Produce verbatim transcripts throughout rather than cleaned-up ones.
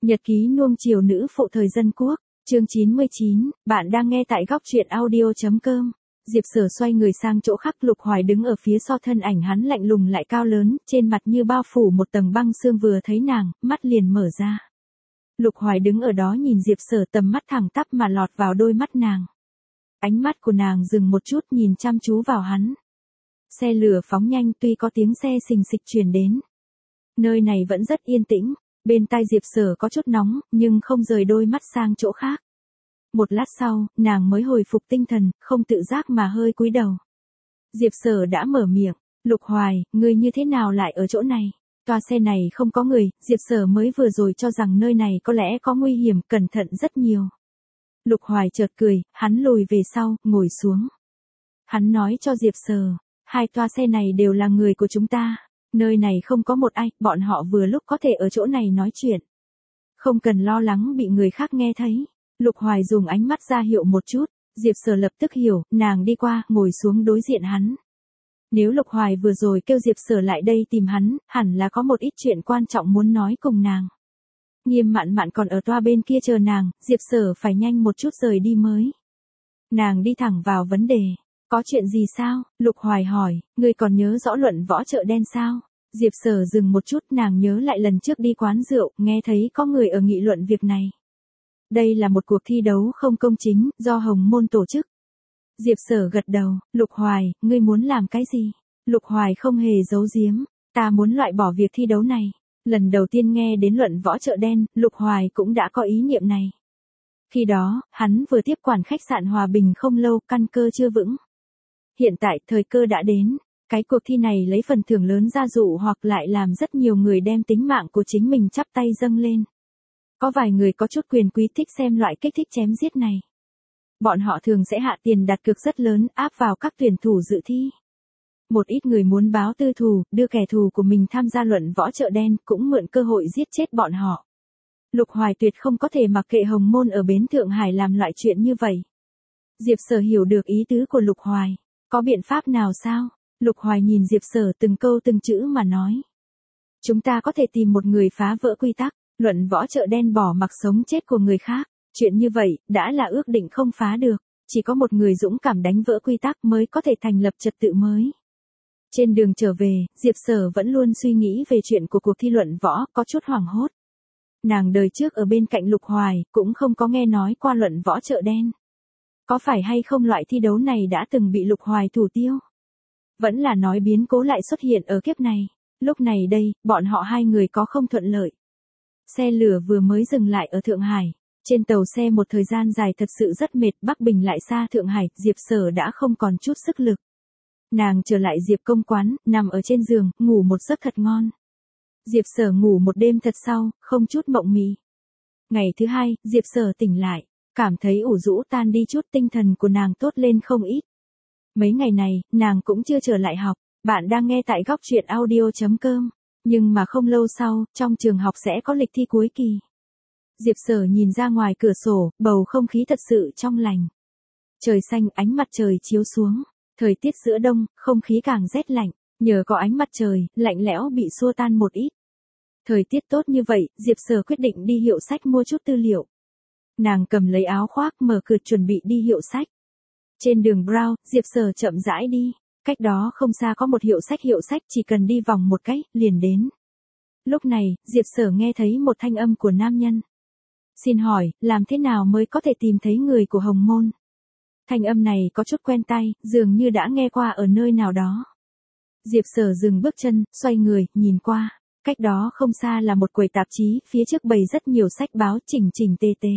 Nhật ký nuông chiều nữ phụ thời dân quốc, chương chín mươi chín, bạn đang nghe tại góc truyện audio chấm com. Diệp Sở xoay người sang chỗ khác, Lục Hoài đứng ở phía sau, thân ảnh hắn lạnh lùng lại cao lớn, trên mặt như bao phủ một tầng băng sương, vừa thấy nàng, mắt liền mở ra. Lục Hoài đứng ở đó nhìn Diệp Sở, tầm mắt thẳng tắp mà lọt vào đôi mắt nàng. Ánh mắt của nàng dừng một chút, nhìn chăm chú vào hắn. Xe lửa phóng nhanh, tuy có tiếng xe xình xịch truyền đến. Nơi này vẫn rất yên tĩnh. Bên tai Diệp Sở có chút nóng, nhưng không rời đôi mắt sang chỗ khác. Một lát sau, nàng mới hồi phục tinh thần, không tự giác mà hơi cúi đầu. Diệp Sở đã mở miệng, Lục Hoài, ngươi như thế nào lại ở chỗ này? Toa xe này không có người, Diệp Sở mới vừa rồi cho rằng nơi này có lẽ có nguy hiểm, cẩn thận rất nhiều. Lục Hoài chợt cười, hắn lùi về sau, ngồi xuống. Hắn nói cho Diệp Sở, hai toa xe này đều là người của chúng ta. Nơi này không có một ai, bọn họ vừa lúc có thể ở chỗ này nói chuyện. Không cần lo lắng bị người khác nghe thấy. Lục Hoài dùng ánh mắt ra hiệu một chút, Diệp Sở lập tức hiểu, nàng đi qua, ngồi xuống đối diện hắn. Nếu Lục Hoài vừa rồi kêu Diệp Sở lại đây tìm hắn, hẳn là có một ít chuyện quan trọng muốn nói cùng nàng. Nghiêm Mạn Mạn còn ở toa bên kia chờ nàng, Diệp Sở phải nhanh một chút rời đi mới. Nàng đi thẳng vào vấn đề. Có chuyện gì sao? Lục Hoài hỏi, ngươi còn nhớ rõ luận võ chợ đen sao? Diệp Sở dừng một chút, nàng nhớ lại lần trước đi quán rượu, nghe thấy có người ở nghị luận việc này. Đây là một cuộc thi đấu không công chính, do Hồng Môn tổ chức. Diệp Sở gật đầu, Lục Hoài, ngươi muốn làm cái gì? Lục Hoài không hề giấu giếm, ta muốn loại bỏ việc thi đấu này. Lần đầu tiên nghe đến luận võ chợ đen, Lục Hoài cũng đã có ý niệm này. Khi đó, hắn vừa tiếp quản khách sạn Hòa Bình không lâu, căn cơ chưa vững. Hiện tại thời cơ đã đến, cái cuộc thi này lấy phần thưởng lớn ra dụ hoặc lại làm rất nhiều người đem tính mạng của chính mình chắp tay dâng lên. Có vài người có chút quyền quý thích xem loại kích thích chém giết này. Bọn họ thường sẽ hạ tiền đặt cược rất lớn áp vào các tuyển thủ dự thi. Một ít người muốn báo tư thù, đưa kẻ thù của mình tham gia luận võ chợ đen, cũng mượn cơ hội giết chết bọn họ. Lục Hoài tuyệt không có thể mặc kệ Hồng Môn ở bến Thượng Hải làm loại chuyện như vậy. Diệp Sở hiểu được ý tứ của Lục Hoài. Có biện pháp nào sao? Lục Hoài nhìn Diệp Sở từng câu từng chữ mà nói. Chúng ta có thể tìm một người phá vỡ quy tắc, luận võ chợ đen bỏ mặc sống chết của người khác. Chuyện như vậy, đã là ước định không phá được. Chỉ có một người dũng cảm đánh vỡ quy tắc mới có thể thành lập trật tự mới. Trên đường trở về, Diệp Sở vẫn luôn suy nghĩ về chuyện của cuộc thi luận võ, có chút hoảng hốt. Nàng đời trước ở bên cạnh Lục Hoài, cũng không có nghe nói qua luận võ chợ đen. Có phải hay không loại thi đấu này đã từng bị Lục Hoài thủ tiêu? Vẫn là nói biến cố lại xuất hiện ở kiếp này. Lúc này đây, bọn họ hai người có không thuận lợi. Xe lửa vừa mới dừng lại ở Thượng Hải. Trên tàu xe một thời gian dài thật sự rất mệt, Bắc Bình lại xa Thượng Hải, Diệp Sở đã không còn chút sức lực. Nàng trở lại Diệp công quán, nằm ở trên giường, ngủ một giấc thật ngon. Diệp Sở ngủ một đêm thật sau, không chút mộng mị. Ngày thứ hai, Diệp Sở tỉnh lại. Cảm thấy ủ rũ tan đi chút, tinh thần của nàng tốt lên không ít. Mấy ngày này, nàng cũng chưa trở lại học. Bạn đang nghe tại góc truyện audio chấm com. Nhưng mà không lâu sau, trong trường học sẽ có lịch thi cuối kỳ. Diệp Sở nhìn ra ngoài cửa sổ, bầu không khí thật sự trong lành. Trời xanh, ánh mặt trời chiếu xuống. Thời tiết giữa đông, không khí càng rét lạnh. Nhờ có ánh mặt trời, lạnh lẽo bị xua tan một ít. Thời tiết tốt như vậy, Diệp Sở quyết định đi hiệu sách mua chút tư liệu. Nàng cầm lấy áo khoác, mở cửa chuẩn bị đi hiệu sách. Trên đường Brown, Diệp Sở chậm rãi đi. Cách đó không xa có một hiệu sách hiệu sách, chỉ cần đi vòng một cái, liền đến. Lúc này, Diệp Sở nghe thấy một thanh âm của nam nhân. Xin hỏi, làm thế nào mới có thể tìm thấy người của Hồng Môn? Thanh âm này có chút quen tai, dường như đã nghe qua ở nơi nào đó. Diệp Sở dừng bước chân, xoay người, nhìn qua. Cách đó không xa là một quầy tạp chí, phía trước bày rất nhiều sách báo chỉnh chỉnh tề tề.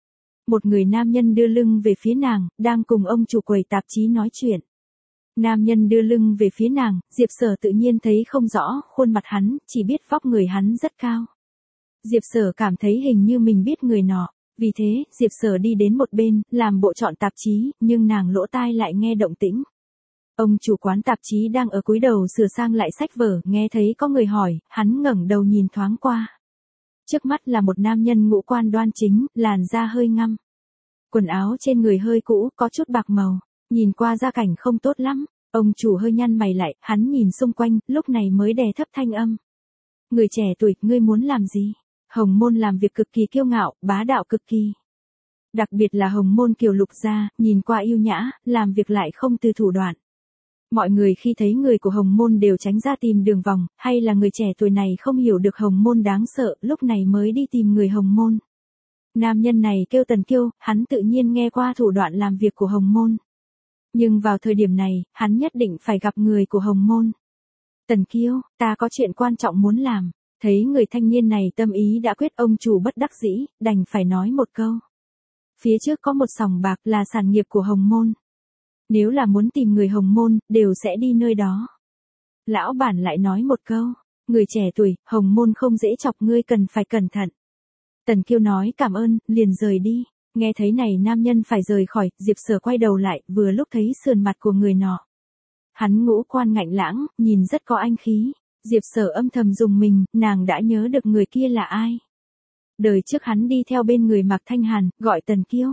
Một người nam nhân đưa lưng về phía nàng, đang cùng ông chủ quầy tạp chí nói chuyện. Nam nhân đưa lưng về phía nàng, Diệp Sở tự nhiên thấy không rõ khuôn mặt hắn, chỉ biết vóc người hắn rất cao. Diệp Sở cảm thấy hình như mình biết người nọ, vì thế, Diệp Sở đi đến một bên, làm bộ chọn tạp chí, nhưng nàng lỗ tai lại nghe động tĩnh. Ông chủ quán tạp chí đang ở cúi đầu sửa sang lại sách vở, nghe thấy có người hỏi, hắn ngẩng đầu nhìn thoáng qua. Trước mắt là một nam nhân ngũ quan đoan chính, làn da hơi ngăm. Quần áo trên người hơi cũ, có chút bạc màu, nhìn qua gia cảnh không tốt lắm. Ông chủ hơi nhăn mày lại, hắn nhìn xung quanh, lúc này mới đè thấp thanh âm. Người trẻ tuổi, ngươi muốn làm gì? Hồng Môn làm việc cực kỳ kiêu ngạo, bá đạo cực kỳ. Đặc biệt là Hồng Môn Kiều Lục gia, nhìn qua yêu nhã, làm việc lại không từ thủ đoạn. Mọi người khi thấy người của Hồng Môn đều tránh ra tìm đường vòng, hay là người trẻ tuổi này không hiểu được Hồng Môn đáng sợ, lúc này mới đi tìm người Hồng Môn. Nam nhân này kêu Tần Kiêu, hắn tự nhiên nghe qua thủ đoạn làm việc của Hồng Môn. Nhưng vào thời điểm này, hắn nhất định phải gặp người của Hồng Môn. Tần Kiêu, ta có chuyện quan trọng muốn làm. Thấy người thanh niên này tâm ý đã quyết, ông chủ bất đắc dĩ, đành phải nói một câu. Phía trước có một sòng bạc là sản nghiệp của Hồng Môn. Nếu là muốn tìm người Hồng Môn, đều sẽ đi nơi đó. Lão bản lại nói một câu, người trẻ tuổi, Hồng Môn không dễ chọc, ngươi cần phải cẩn thận. Tần Kiêu nói cảm ơn, liền rời đi. Nghe thấy này nam nhân phải rời khỏi, Diệp Sở quay đầu lại, vừa lúc thấy sườn mặt của người nọ. Hắn ngũ quan ngạnh lãng, nhìn rất có anh khí. Diệp Sở âm thầm dùng mình, nàng đã nhớ được người kia là ai. Đời trước hắn đi theo bên người Mạc Thanh Hàn, gọi Tần Kiêu.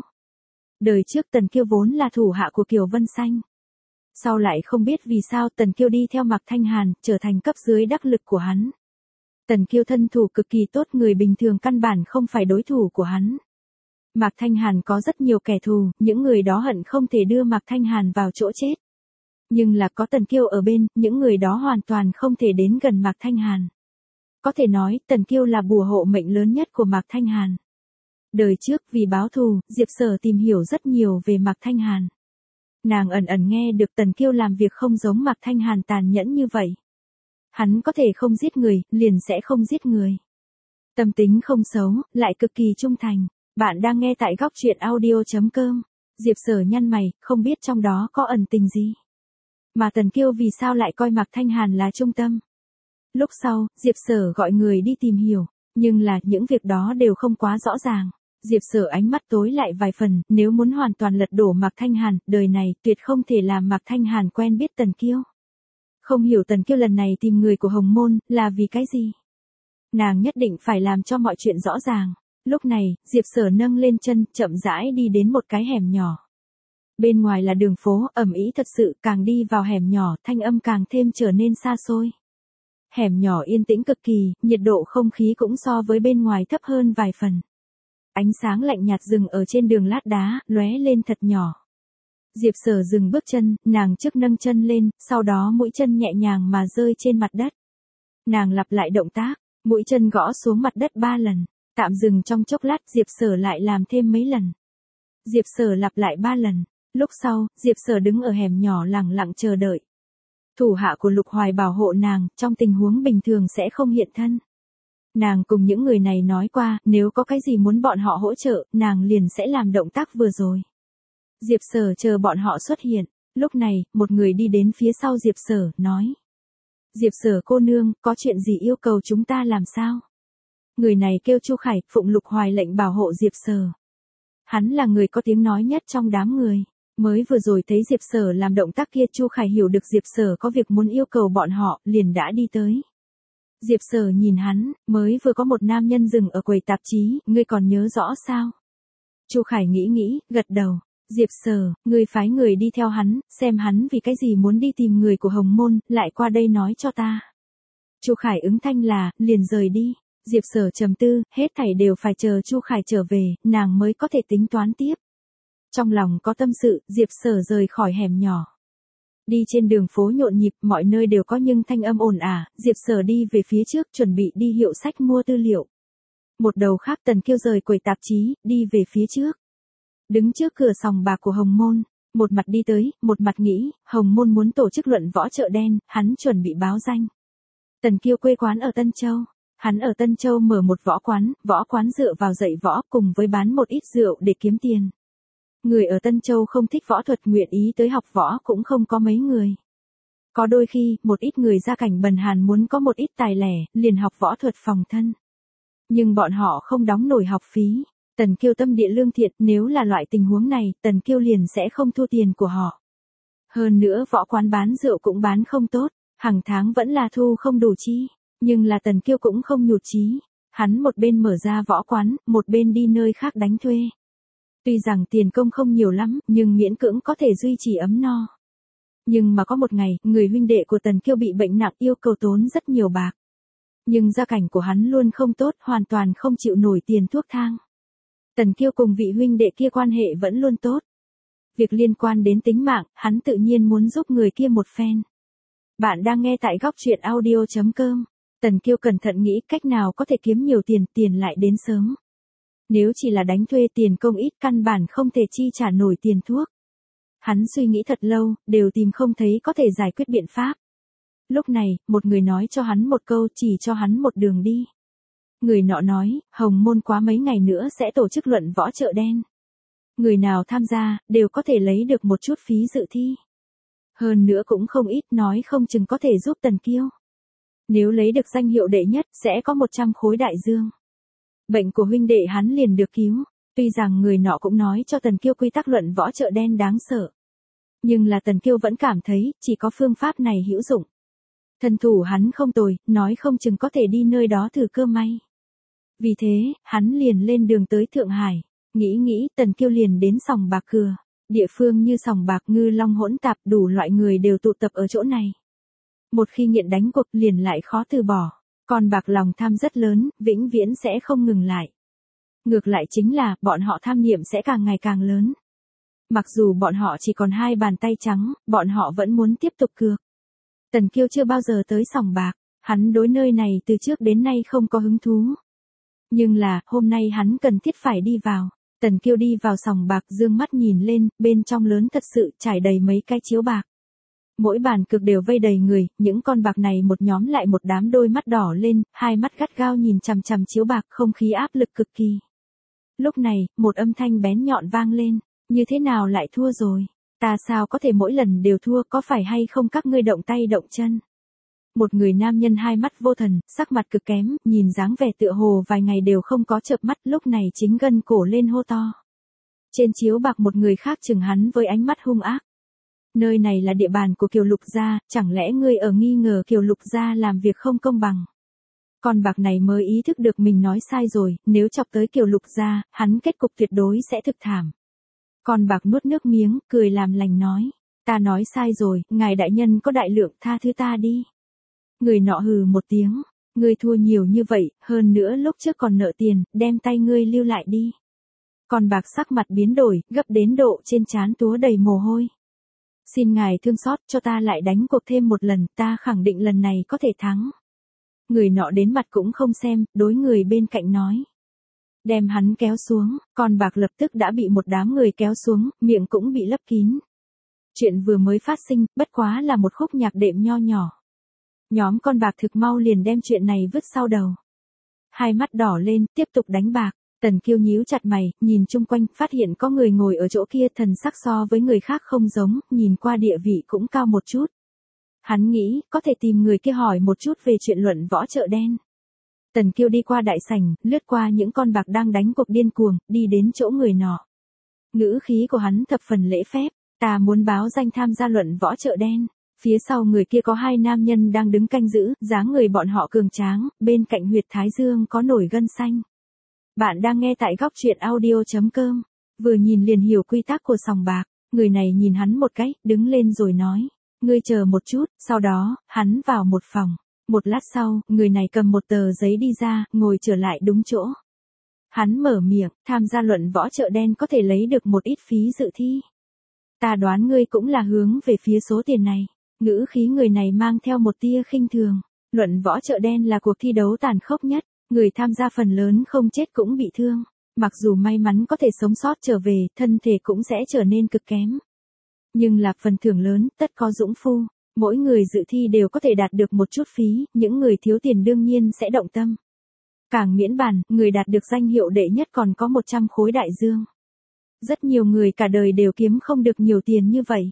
Đời trước Tần Kiêu vốn là thủ hạ của Kiều Vân Xanh. Sau lại không biết vì sao Tần Kiêu đi theo Mạc Thanh Hàn, trở thành cấp dưới đắc lực của hắn. Tần Kiêu thân thủ cực kỳ tốt, người bình thường căn bản không phải đối thủ của hắn. Mạc Thanh Hàn có rất nhiều kẻ thù, những người đó hận không thể đưa Mạc Thanh Hàn vào chỗ chết. Nhưng là có Tần Kiêu ở bên, những người đó hoàn toàn không thể đến gần Mạc Thanh Hàn. Có thể nói, Tần Kiêu là bùa hộ mệnh lớn nhất của Mạc Thanh Hàn. Đời trước vì báo thù, Diệp Sở tìm hiểu rất nhiều về Mạc Thanh Hàn. Nàng ẩn ẩn nghe được Tần Kiêu làm việc không giống Mạc Thanh Hàn tàn nhẫn như vậy. Hắn có thể không giết người, liền sẽ không giết người. Tâm tính không xấu, lại cực kỳ trung thành. Bạn đang nghe tại góc truyện audio chấm com. Diệp Sở nhăn mày, không biết trong đó có ẩn tình gì. Mà Tần Kiêu vì sao lại coi Mạc Thanh Hàn là trung tâm. Lúc sau, Diệp Sở gọi người đi tìm hiểu, nhưng là những việc đó đều không quá rõ ràng. Diệp Sở ánh mắt tối lại vài phần, nếu muốn hoàn toàn lật đổ Mạc Thanh Hàn, đời này tuyệt không thể làm Mạc Thanh Hàn quen biết Tần Kiêu. Không hiểu Tần Kiêu lần này tìm người của Hồng Môn, là vì cái gì? Nàng nhất định phải làm cho mọi chuyện rõ ràng. Lúc này, Diệp Sở nâng lên chân, chậm rãi đi đến một cái hẻm nhỏ. Bên ngoài là đường phố, ẩm ĩ thật sự, càng đi vào hẻm nhỏ, thanh âm càng thêm trở nên xa xôi. Hẻm nhỏ yên tĩnh cực kỳ, nhiệt độ không khí cũng so với bên ngoài thấp hơn vài phần. Ánh sáng lạnh nhạt dừng ở trên đường lát đá, lóe lên thật nhỏ. Diệp Sở dừng bước chân, nàng trước nâng chân lên, sau đó mũi chân nhẹ nhàng mà rơi trên mặt đất. Nàng lặp lại động tác, mũi chân gõ xuống mặt đất ba lần, tạm dừng trong chốc lát, Diệp Sở lại làm thêm mấy lần. Diệp Sở lặp lại ba lần, lúc sau, Diệp Sở đứng ở hẻm nhỏ lặng lặng chờ đợi. Thủ hạ của Lục Hoài bảo hộ nàng, trong tình huống bình thường sẽ không hiện thân. Nàng cùng những người này nói qua, nếu có cái gì muốn bọn họ hỗ trợ, nàng liền sẽ làm động tác vừa rồi. Diệp Sở chờ bọn họ xuất hiện, lúc này, một người đi đến phía sau Diệp Sở, nói. Diệp Sở cô nương, có chuyện gì yêu cầu chúng ta làm sao? Người này kêu Chu Khải, phụng Lục Hoài lệnh bảo hộ Diệp Sở. Hắn là người có tiếng nói nhất trong đám người. Mới vừa rồi thấy Diệp Sở làm động tác kia, Chu Khải hiểu được Diệp Sở có việc muốn yêu cầu bọn họ, liền đã đi tới. Diệp Sở nhìn hắn, mới vừa có một nam nhân dừng ở quầy tạp chí, ngươi còn nhớ rõ sao? Chu Khải nghĩ nghĩ, gật đầu. Diệp Sở, ngươi phái người đi theo hắn, xem hắn vì cái gì muốn đi tìm người của Hồng Môn, lại qua đây nói cho ta. Chu Khải ứng thanh là, liền rời đi. Diệp Sở trầm tư, hết thảy đều phải chờ Chu Khải trở về, nàng mới có thể tính toán tiếp. Trong lòng có tâm sự, Diệp Sở rời khỏi hẻm nhỏ. Đi trên đường phố nhộn nhịp, mọi nơi đều có nhưng thanh âm ồn ả, Diệp Sở đi về phía trước chuẩn bị đi hiệu sách mua tư liệu. Một đầu khác Tần Kiêu rời quầy tạp chí, đi về phía trước. Đứng trước cửa sòng bạc của Hồng Môn, một mặt đi tới, một mặt nghĩ, Hồng Môn muốn tổ chức luận võ chợ đen, hắn chuẩn bị báo danh. Tần Kiêu quê quán ở Tân Châu. Hắn ở Tân Châu mở một võ quán, võ quán dựa vào dạy võ cùng với bán một ít rượu để kiếm tiền. Người ở Tân Châu không thích võ thuật, nguyện ý tới học võ cũng không có mấy người. Có đôi khi, một ít người gia cảnh bần hàn muốn có một ít tài lẻ, liền học võ thuật phòng thân. Nhưng bọn họ không đóng nổi học phí. Tần Kiêu tâm địa lương thiện, nếu là loại tình huống này, Tần Kiêu liền sẽ không thu tiền của họ. Hơn nữa võ quán bán rượu cũng bán không tốt, hàng tháng vẫn là thu không đủ chi. Nhưng là Tần Kiêu cũng không nhụt chí. Hắn một bên mở ra võ quán, một bên đi nơi khác đánh thuê. Tuy rằng tiền công không nhiều lắm, nhưng miễn cưỡng có thể duy trì ấm no. Nhưng mà có một ngày, người huynh đệ của Tần Kiêu bị bệnh nặng yêu cầu tốn rất nhiều bạc. Nhưng gia cảnh của hắn luôn không tốt, hoàn toàn không chịu nổi tiền thuốc thang. Tần Kiêu cùng vị huynh đệ kia quan hệ vẫn luôn tốt. Việc liên quan đến tính mạng, hắn tự nhiên muốn giúp người kia một phen. Bạn đang nghe tại góc truyện audio chấm com. Tần Kiêu cẩn thận nghĩ cách nào có thể kiếm nhiều tiền, tiền lại đến sớm. Nếu chỉ là đánh thuê tiền công ít căn bản không thể chi trả nổi tiền thuốc. Hắn suy nghĩ thật lâu, đều tìm không thấy có thể giải quyết biện pháp. Lúc này, một người nói cho hắn một câu, chỉ cho hắn một đường đi. Người nọ nói, Hồng Môn quá mấy ngày nữa sẽ tổ chức luận võ chợ đen. Người nào tham gia, đều có thể lấy được một chút phí dự thi. Hơn nữa cũng không ít, nói không chừng có thể giúp Tần Kiêu. Nếu lấy được danh hiệu đệ nhất, sẽ có một trăm khối đại dương. Bệnh của huynh đệ hắn liền được cứu. Tuy rằng người nọ cũng nói cho Tần Kiêu quy tắc luận võ chợ đen đáng sợ. Nhưng là Tần Kiêu vẫn cảm thấy, chỉ có phương pháp này hữu dụng. Thân thủ hắn không tồi, nói không chừng có thể đi nơi đó thử cơ may. Vì thế, hắn liền lên đường tới Thượng Hải. Nghĩ nghĩ, Tần Kiêu liền đến sòng bạc Cừa. Địa phương như sòng bạc Ngư Long hỗn tạp, đủ loại người đều tụ tập ở chỗ này. Một khi nghiện đánh cuộc liền lại khó từ bỏ. Còn bạc lòng tham rất lớn, vĩnh viễn sẽ không ngừng lại. Ngược lại chính là, bọn họ tham niệm sẽ càng ngày càng lớn. Mặc dù bọn họ chỉ còn hai bàn tay trắng, bọn họ vẫn muốn tiếp tục cược. Tần Kiêu chưa bao giờ tới sòng bạc, hắn đối nơi này từ trước đến nay không có hứng thú. Nhưng là, hôm nay hắn cần thiết phải đi vào. Tần Kiêu đi vào sòng bạc, dương mắt nhìn lên, bên trong lớn thật sự, trải đầy mấy cái chiếu bạc. Mỗi bàn cược đều vây đầy người, những con bạc này một nhóm lại một đám, đôi mắt đỏ lên, hai mắt gắt gao nhìn chằm chằm chiếu bạc, không khí áp lực cực kỳ. Lúc này, một âm thanh bén nhọn vang lên, như thế nào lại thua rồi? Ta sao có thể mỗi lần đều thua, có phải hay không các ngươi động tay động chân? Một người nam nhân hai mắt vô thần, sắc mặt cực kém, nhìn dáng vẻ tựa hồ vài ngày đều không có chợp mắt, lúc này chính gân cổ lên hô to. Trên chiếu bạc một người khác chừng hắn với ánh mắt hung ác. Nơi này là địa bàn của Kiều Lục gia, chẳng lẽ ngươi ở nghi ngờ Kiều Lục gia làm việc không công bằng? Con bạc này mới ý thức được mình nói sai rồi, nếu chọc tới Kiều Lục gia, hắn kết cục tuyệt đối sẽ thực thảm. Con bạc nuốt nước miếng, cười làm lành nói, ta nói sai rồi, ngài đại nhân có đại lượng, tha thứ ta đi. Người nọ hừ một tiếng, ngươi thua nhiều như vậy, hơn nữa lúc trước còn nợ tiền, đem tay ngươi lưu lại đi. Con bạc sắc mặt biến đổi, gấp đến độ trên trán túa đầy mồ hôi. Xin ngài thương xót, cho ta lại đánh cuộc thêm một lần, ta khẳng định lần này có thể thắng. Người nọ đến mặt cũng không xem, đối người bên cạnh nói. Đem hắn kéo xuống, con bạc lập tức đã bị một đám người kéo xuống, miệng cũng bị lấp kín. Chuyện vừa mới phát sinh, bất quá là một khúc nhạc đệm nho nhỏ. Nhóm con bạc thực mau liền đem chuyện này vứt sau đầu. Hai mắt đỏ lên, tiếp tục đánh bạc. Tần Kiêu nhíu chặt mày, nhìn chung quanh, phát hiện có người ngồi ở chỗ kia, thần sắc so với người khác không giống, nhìn qua địa vị cũng cao một chút. Hắn nghĩ, có thể tìm người kia hỏi một chút về chuyện luận võ chợ đen. Tần Kiêu đi qua đại sảnh, lướt qua những con bạc đang đánh cuộc điên cuồng, đi đến chỗ người nọ. Ngữ khí của hắn thập phần lễ phép, ta muốn báo danh tham gia luận võ chợ đen. Phía sau người kia có hai nam nhân đang đứng canh giữ, dáng người bọn họ cường tráng, bên cạnh huyệt thái dương có nổi gân xanh. Bạn đang nghe tại góc truyện audio chấm com, vừa nhìn liền hiểu quy tắc của sòng bạc, người này nhìn hắn một cái, đứng lên rồi nói, ngươi chờ một chút, sau đó, hắn vào một phòng. Một lát sau, người này cầm một tờ giấy đi ra, ngồi trở lại đúng chỗ. Hắn mở miệng, tham gia luận võ chợ đen có thể lấy được một ít phí dự thi. Ta đoán ngươi cũng là hướng về phía số tiền này. Ngữ khí người này mang theo một tia khinh thường. Luận võ chợ đen là cuộc thi đấu tàn khốc nhất. Người tham gia phần lớn không chết cũng bị thương. Mặc dù may mắn có thể sống sót trở về, thân thể cũng sẽ trở nên cực kém. Nhưng là phần thưởng lớn, tất có dũng phu. Mỗi người dự thi đều có thể đạt được một chút phí, những người thiếu tiền đương nhiên sẽ động tâm. Càng miễn bàn, người đạt được danh hiệu đệ nhất còn có một trăm khối đại dương. Rất nhiều người cả đời đều kiếm không được nhiều tiền như vậy.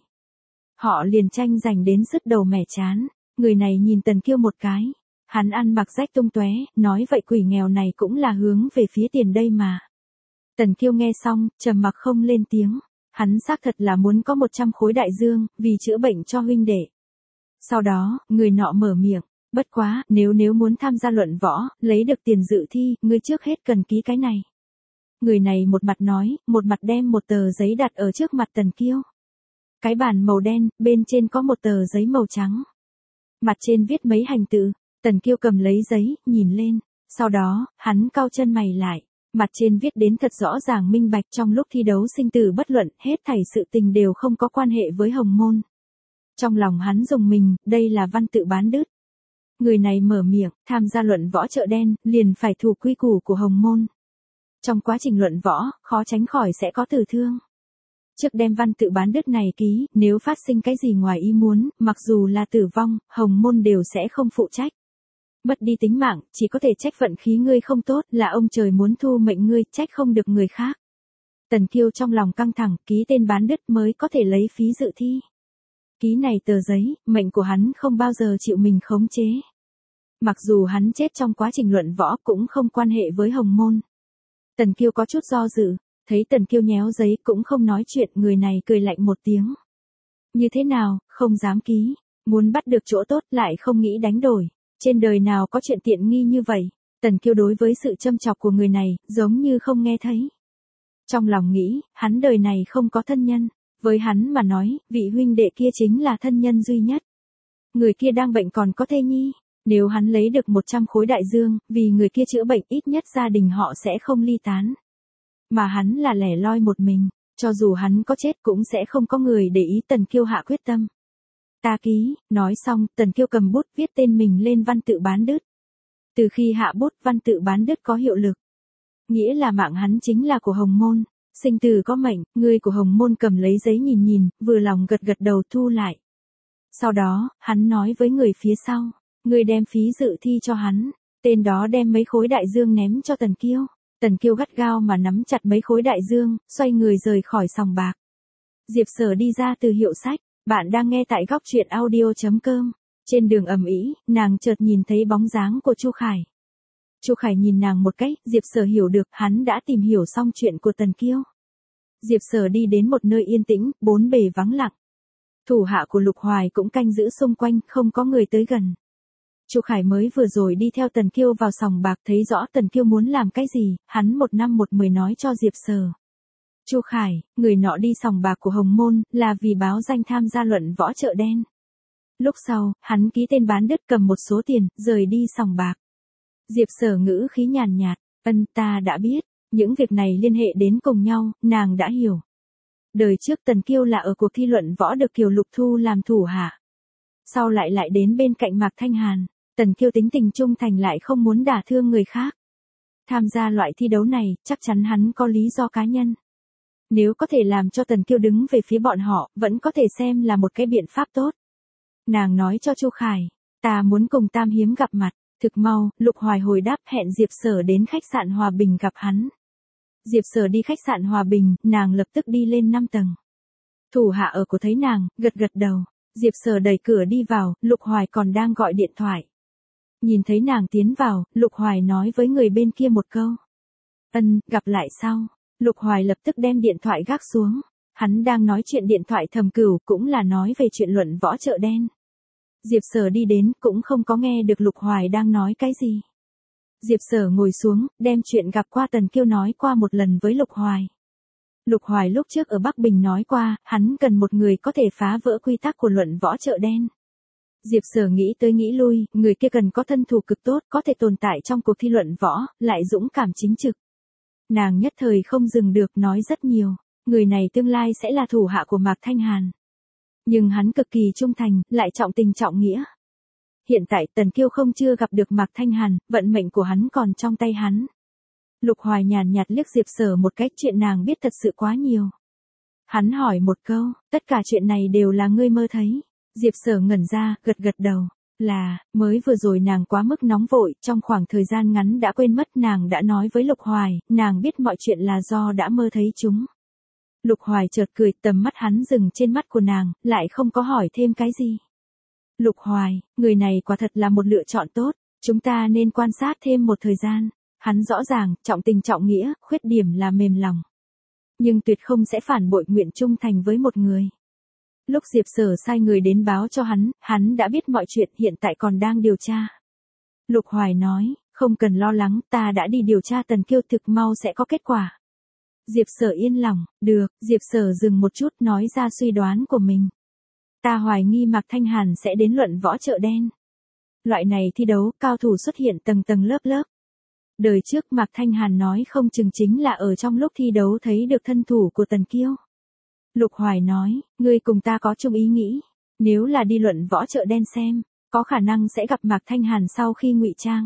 Họ liền tranh giành đến sứt đầu mẻ chán. Người này nhìn Tần Kiêu một cái. Hắn ăn mặc rách tung tóe, nói vậy quỷ nghèo này cũng là hướng về phía tiền đây mà. Tần Kiêu nghe xong, trầm mặc không lên tiếng. Hắn xác thật là muốn có một trăm khối đại dương, vì chữa bệnh cho huynh đệ. Sau đó, người nọ mở miệng, bất quá, nếu nếu muốn tham gia luận võ, lấy được tiền dự thi, ngươi trước hết cần ký cái này. Người này một mặt nói, một mặt đem một tờ giấy đặt ở trước mặt Tần Kiêu. Cái bản màu đen, bên trên có một tờ giấy màu trắng. Mặt trên viết mấy hành tự, Tần Kiêu cầm lấy giấy, nhìn lên, sau đó, hắn cau chân mày lại, mặt trên viết đến thật rõ ràng minh bạch trong lúc thi đấu sinh tử bất luận, hết thảy sự tình đều không có quan hệ với Hồng Môn. Trong lòng hắn rùng mình, đây là văn tự bán đứt. Người này mở miệng, tham gia luận võ chợ đen, liền phải thủ quy củ của Hồng Môn. Trong quá trình luận võ, khó tránh khỏi sẽ có tử thương. Trước đem văn tự bán đứt này ký, nếu phát sinh cái gì ngoài ý muốn, mặc dù là tử vong, Hồng Môn đều sẽ không phụ trách. Mất đi tính mạng, chỉ có thể trách vận khí ngươi không tốt, là ông trời muốn thu mệnh ngươi, trách không được người khác. Tần Kiêu trong lòng căng thẳng, ký tên bán đứt mới có thể lấy phí dự thi. Ký này tờ giấy, mệnh của hắn không bao giờ chịu mình khống chế. Mặc dù hắn chết trong quá trình luận võ cũng không quan hệ với Hồng Môn. Tần Kiêu có chút do dự, thấy Tần Kiêu nhéo giấy cũng không nói chuyện, người này cười lạnh một tiếng. Như thế nào, không dám ký, muốn bắt được chỗ tốt lại không nghĩ đánh đổi. Trên đời nào có chuyện tiện nghi như vậy, Tần Kiêu đối với sự châm chọc của người này, giống như không nghe thấy. Trong lòng nghĩ, hắn đời này không có thân nhân, với hắn mà nói, vị huynh đệ kia chính là thân nhân duy nhất. Người kia đang bệnh còn có thê nhi, nếu hắn lấy được một trăm khối đại dương, vì người kia chữa bệnh ít nhất gia đình họ sẽ không ly tán. Mà hắn là lẻ loi một mình, cho dù hắn có chết cũng sẽ không có người để ý. Tần Kiêu hạ quyết tâm. Ta ký, nói xong, Tần Kiêu cầm bút viết tên mình lên văn tự bán đứt. Từ khi hạ bút, văn tự bán đứt có hiệu lực. Nghĩa là mạng hắn chính là của Hồng Môn, sinh tử có mệnh, người của Hồng Môn cầm lấy giấy nhìn nhìn, vừa lòng gật gật đầu thu lại. Sau đó, hắn nói với người phía sau, người đem phí dự thi cho hắn, tên đó đem mấy khối đại dương ném cho Tần Kiêu. Tần Kiêu gắt gao mà nắm chặt mấy khối đại dương, xoay người rời khỏi sòng bạc. Diệp Sở đi ra từ hiệu sách. Bạn đang nghe tại góc truyện audio chấm com. Trên đường ầm ĩ, nàng chợt nhìn thấy bóng dáng của Chu Khải. Chu Khải nhìn nàng một cái, Diệp Sở hiểu được, hắn đã tìm hiểu xong chuyện của Tần Kiêu. Diệp Sở đi đến một nơi yên tĩnh, bốn bề vắng lặng. Thủ hạ của Lục Hoài cũng canh giữ xung quanh, không có người tới gần. Chu Khải mới vừa rồi đi theo Tần Kiêu vào sòng bạc, thấy rõ Tần Kiêu muốn làm cái gì, hắn một năm một mười nói cho Diệp Sở. Chu Khải, người nọ đi sòng bạc của Hồng Môn, là vì báo danh tham gia luận võ chợ đen. Lúc sau, hắn ký tên bán đứt, cầm một số tiền, rời đi sòng bạc. Diệp Sở ngữ khí nhàn nhạt, ân, ta đã biết, những việc này liên hệ đến cùng nhau, nàng đã hiểu. Đời trước Tần Kiêu là ở cuộc thi luận võ được Kiều Lục Thu làm thủ hạ. Sau lại lại đến bên cạnh Mạc Thanh Hàn, Tần Kiêu tính tình trung thành lại không muốn đả thương người khác. Tham gia loại thi đấu này, chắc chắn hắn có lý do cá nhân. Nếu có thể làm cho Tần Kiêu đứng về phía bọn họ, vẫn có thể xem là một cái biện pháp tốt. Nàng nói cho Chu Khải, ta muốn cùng Tam Hiếm gặp mặt. Thực mau, Lục Hoài hồi đáp hẹn Diệp Sở đến khách sạn Hòa Bình gặp hắn. Diệp Sở đi khách sạn Hòa Bình, nàng lập tức đi lên năm tầng. Thủ hạ ở của thấy nàng, gật gật đầu. Diệp Sở đẩy cửa đi vào, Lục Hoài còn đang gọi điện thoại. Nhìn thấy nàng tiến vào, Lục Hoài nói với người bên kia một câu. Ân, gặp lại sau. Lục Hoài lập tức đem điện thoại gác xuống. Hắn đang nói chuyện điện thoại thầm cửu, cũng là nói về chuyện luận võ chợ đen. Diệp Sở đi đến, cũng không có nghe được Lục Hoài đang nói cái gì. Diệp Sở ngồi xuống, đem chuyện gặp qua Tần Kiêu nói qua một lần với Lục Hoài. Lục Hoài lúc trước ở Bắc Bình nói qua, hắn cần một người có thể phá vỡ quy tắc của luận võ chợ đen. Diệp Sở nghĩ tới nghĩ lui, người kia cần có thân thủ cực tốt, có thể tồn tại trong cuộc thi luận võ, lại dũng cảm chính trực. Nàng nhất thời không dừng được, nói rất nhiều, người này tương lai sẽ là thủ hạ của Mạc Thanh Hàn. Nhưng hắn cực kỳ trung thành, lại trọng tình trọng nghĩa. Hiện tại Tần Kiêu không chưa gặp được Mạc Thanh Hàn, vận mệnh của hắn còn trong tay hắn. Lục Hoài nhàn nhạt liếc Diệp Sở một cách, chuyện nàng biết thật sự quá nhiều. Hắn hỏi một câu, tất cả chuyện này đều là ngươi mơ thấy. Diệp Sở ngẩn ra, gật gật đầu. Là, mới vừa rồi nàng quá mức nóng vội, trong khoảng thời gian ngắn đã quên mất. Nàng đã nói với Lục Hoài, nàng biết mọi chuyện là do đã mơ thấy chúng. Lục Hoài chợt cười, tầm mắt hắn dừng trên mắt của nàng, lại không có hỏi thêm cái gì. Lục Hoài, người này quả thật là một lựa chọn tốt, chúng ta nên quan sát thêm một thời gian. Hắn rõ ràng, trọng tình trọng nghĩa, khuyết điểm là mềm lòng. Nhưng tuyệt không sẽ phản bội nguyện trung thành với một người. Lúc Diệp Sở sai người đến báo cho hắn, hắn đã biết mọi chuyện, hiện tại còn đang điều tra. Lục Hoài nói, không cần lo lắng, ta đã đi điều tra Tần Kiêu, thực mau sẽ có kết quả. Diệp Sở yên lòng, được. Diệp Sở dừng một chút, nói ra suy đoán của mình. Ta hoài nghi Mạc Thanh Hàn sẽ đến luận võ chợ đen. Loại này thi đấu, cao thủ xuất hiện tầng tầng lớp lớp. Đời trước Mạc Thanh Hàn nói không chừng chính là ở trong lúc thi đấu thấy được thân thủ của Tần Kiêu. Lục Hoài nói, ngươi cùng ta có chung ý nghĩ, nếu là đi luận võ chợ đen xem, có khả năng sẽ gặp Mạc Thanh Hàn sau khi ngụy trang.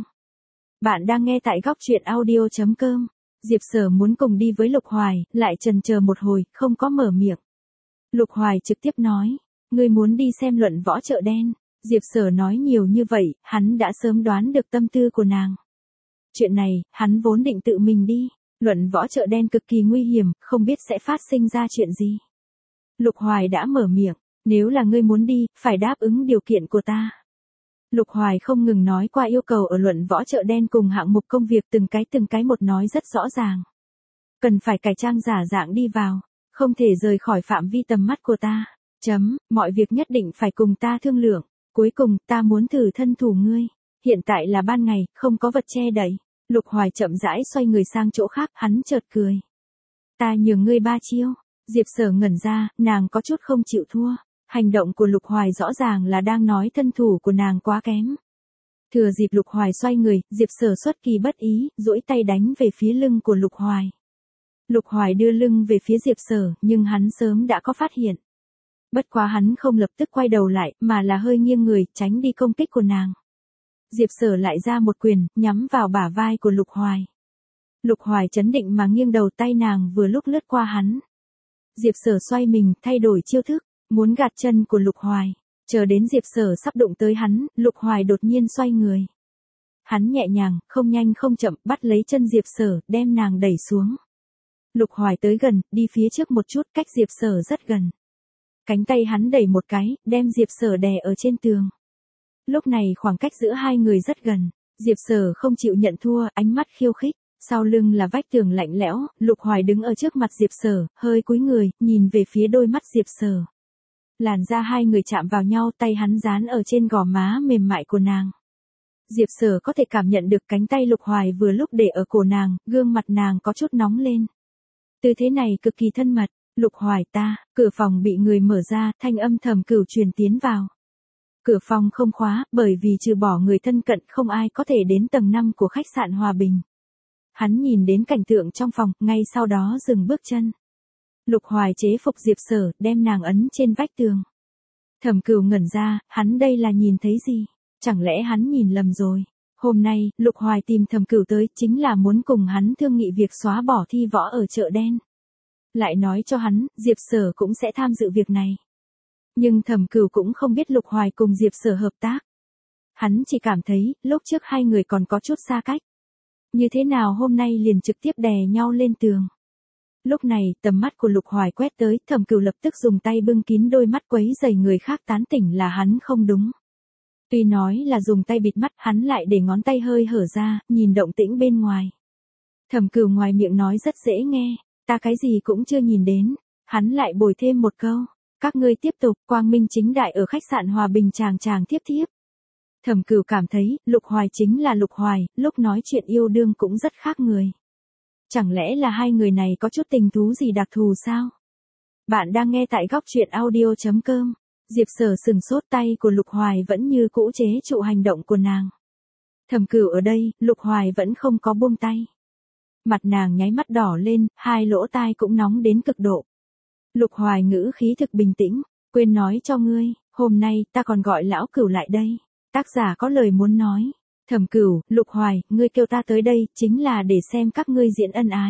Bạn đang nghe tại góc truyện audio chấm com. Diệp Sở muốn cùng đi với Lục Hoài, lại chần chờ một hồi, không có mở miệng. Lục Hoài trực tiếp nói, ngươi muốn đi xem luận võ chợ đen. Diệp Sở nói nhiều như vậy, hắn đã sớm đoán được tâm tư của nàng. Chuyện này, hắn vốn định tự mình đi. Luận võ chợ đen cực kỳ nguy hiểm, không biết sẽ phát sinh ra chuyện gì. Lục Hoài đã mở miệng, nếu là ngươi muốn đi, phải đáp ứng điều kiện của ta. Lục Hoài không ngừng nói qua yêu cầu ở luận võ chợ đen cùng hạng mục công việc từng cái từng cái một nói rất rõ ràng. Cần phải cải trang giả dạng đi vào, không thể rời khỏi phạm vi tầm mắt của ta. Chấm, mọi việc nhất định phải cùng ta thương lượng. Cuối cùng, ta muốn thử thân thủ ngươi. Hiện tại là ban ngày, không có vật che đậy. Lục Hoài chậm rãi xoay người sang chỗ khác, hắn chợt cười. Ta nhường ngươi ba chiêu. Diệp Sở ngẩn ra, nàng có chút không chịu thua. Hành động của Lục Hoài rõ ràng là đang nói thân thủ của nàng quá kém. Thừa dịp Lục Hoài xoay người, Diệp Sở xuất kỳ bất ý, duỗi tay đánh về phía lưng của Lục Hoài. Lục Hoài đưa lưng về phía Diệp Sở, nhưng hắn sớm đã có phát hiện. Bất quá hắn không lập tức quay đầu lại, mà là hơi nghiêng người, tránh đi công kích của nàng. Diệp Sở lại ra một quyền, nhắm vào bả vai của Lục Hoài. Lục Hoài chấn định mà nghiêng đầu, tay nàng vừa lúc lướt qua hắn. Diệp Sở xoay mình, thay đổi chiêu thức, muốn gạt chân của Lục Hoài. Chờ đến Diệp Sở sắp đụng tới hắn, Lục Hoài đột nhiên xoay người. Hắn nhẹ nhàng, không nhanh không chậm, bắt lấy chân Diệp Sở, đem nàng đẩy xuống. Lục Hoài tới gần, đi phía trước một chút, cách Diệp Sở rất gần. Cánh tay hắn đẩy một cái, đem Diệp Sở đè ở trên tường. Lúc này khoảng cách giữa hai người rất gần. Diệp Sở không chịu nhận thua, ánh mắt khiêu khích. Sau lưng là vách tường lạnh lẽo, Lục Hoài đứng ở trước mặt Diệp Sở, hơi cúi người, nhìn về phía đôi mắt Diệp Sở. Làn da hai người chạm vào nhau, tay hắn dán ở trên gò má mềm mại của nàng. Diệp Sở có thể cảm nhận được cánh tay Lục Hoài vừa lúc để ở cổ nàng, gương mặt nàng có chút nóng lên. Tư thế này cực kỳ thân mật. Lục Hoài ta, cửa phòng bị người mở ra, thanh âm Thẩm Cửu truyền tiến vào. Cửa phòng không khóa, bởi vì trừ bỏ người thân cận không ai có thể đến tầng năm của khách sạn Hòa Bình. Hắn nhìn đến cảnh tượng trong phòng, ngay sau đó dừng bước chân. Lục Hoài chế phục Diệp Sở, đem nàng ấn trên vách tường. Thẩm Cửu ngẩn ra, hắn đây là nhìn thấy gì? Chẳng lẽ hắn nhìn lầm rồi? Hôm nay, Lục Hoài tìm Thẩm Cửu tới, chính là muốn cùng hắn thương nghị việc xóa bỏ thi võ ở chợ đen. Lại nói cho hắn, Diệp Sở cũng sẽ tham dự việc này. Nhưng Thẩm Cửu cũng không biết Lục Hoài cùng Diệp Sở hợp tác. Hắn chỉ cảm thấy, lúc trước hai người còn có chút xa cách. Như thế nào hôm nay liền trực tiếp đè nhau lên tường. Lúc này, tầm mắt của Lục Hoài quét tới, Thẩm Cửu lập tức dùng tay bưng kín đôi mắt quấy rầy người khác tán tỉnh là hắn không đúng. Tuy nói là dùng tay bịt mắt, hắn lại để ngón tay hơi hở ra, nhìn động tĩnh bên ngoài. Thẩm Cửu ngoài miệng nói rất dễ nghe, ta cái gì cũng chưa nhìn đến. Hắn lại bồi thêm một câu, các ngươi tiếp tục, quang minh chính đại ở khách sạn Hòa Bình chàng chàng tiếp tiếp. Thẩm Cửu cảm thấy, Lục Hoài chính là Lục Hoài, lúc nói chuyện yêu đương cũng rất khác người. Chẳng lẽ là hai người này có chút tình thú gì đặc thù sao? Bạn đang nghe tại góc truyện audio chấm com. Diệp Sở sừng sốt, tay của Lục Hoài vẫn như cũ chế trụ hành động của nàng. Thẩm Cửu ở đây, Lục Hoài vẫn không có buông tay. Mặt nàng nháy mắt đỏ lên, hai lỗ tai cũng nóng đến cực độ. Lục Hoài ngữ khí thực bình tĩnh, quên nói cho ngươi, hôm nay ta còn gọi lão Cửu lại đây. Tác giả có lời muốn nói. Thẩm Cửu, Lục Hoài, ngươi kêu ta tới đây, chính là để xem các ngươi diễn ân ái.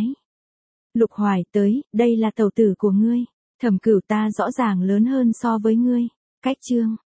Lục Hoài, tới, đây là tẩu tử của ngươi. Thẩm Cửu, ta rõ ràng lớn hơn so với ngươi. Cách chương.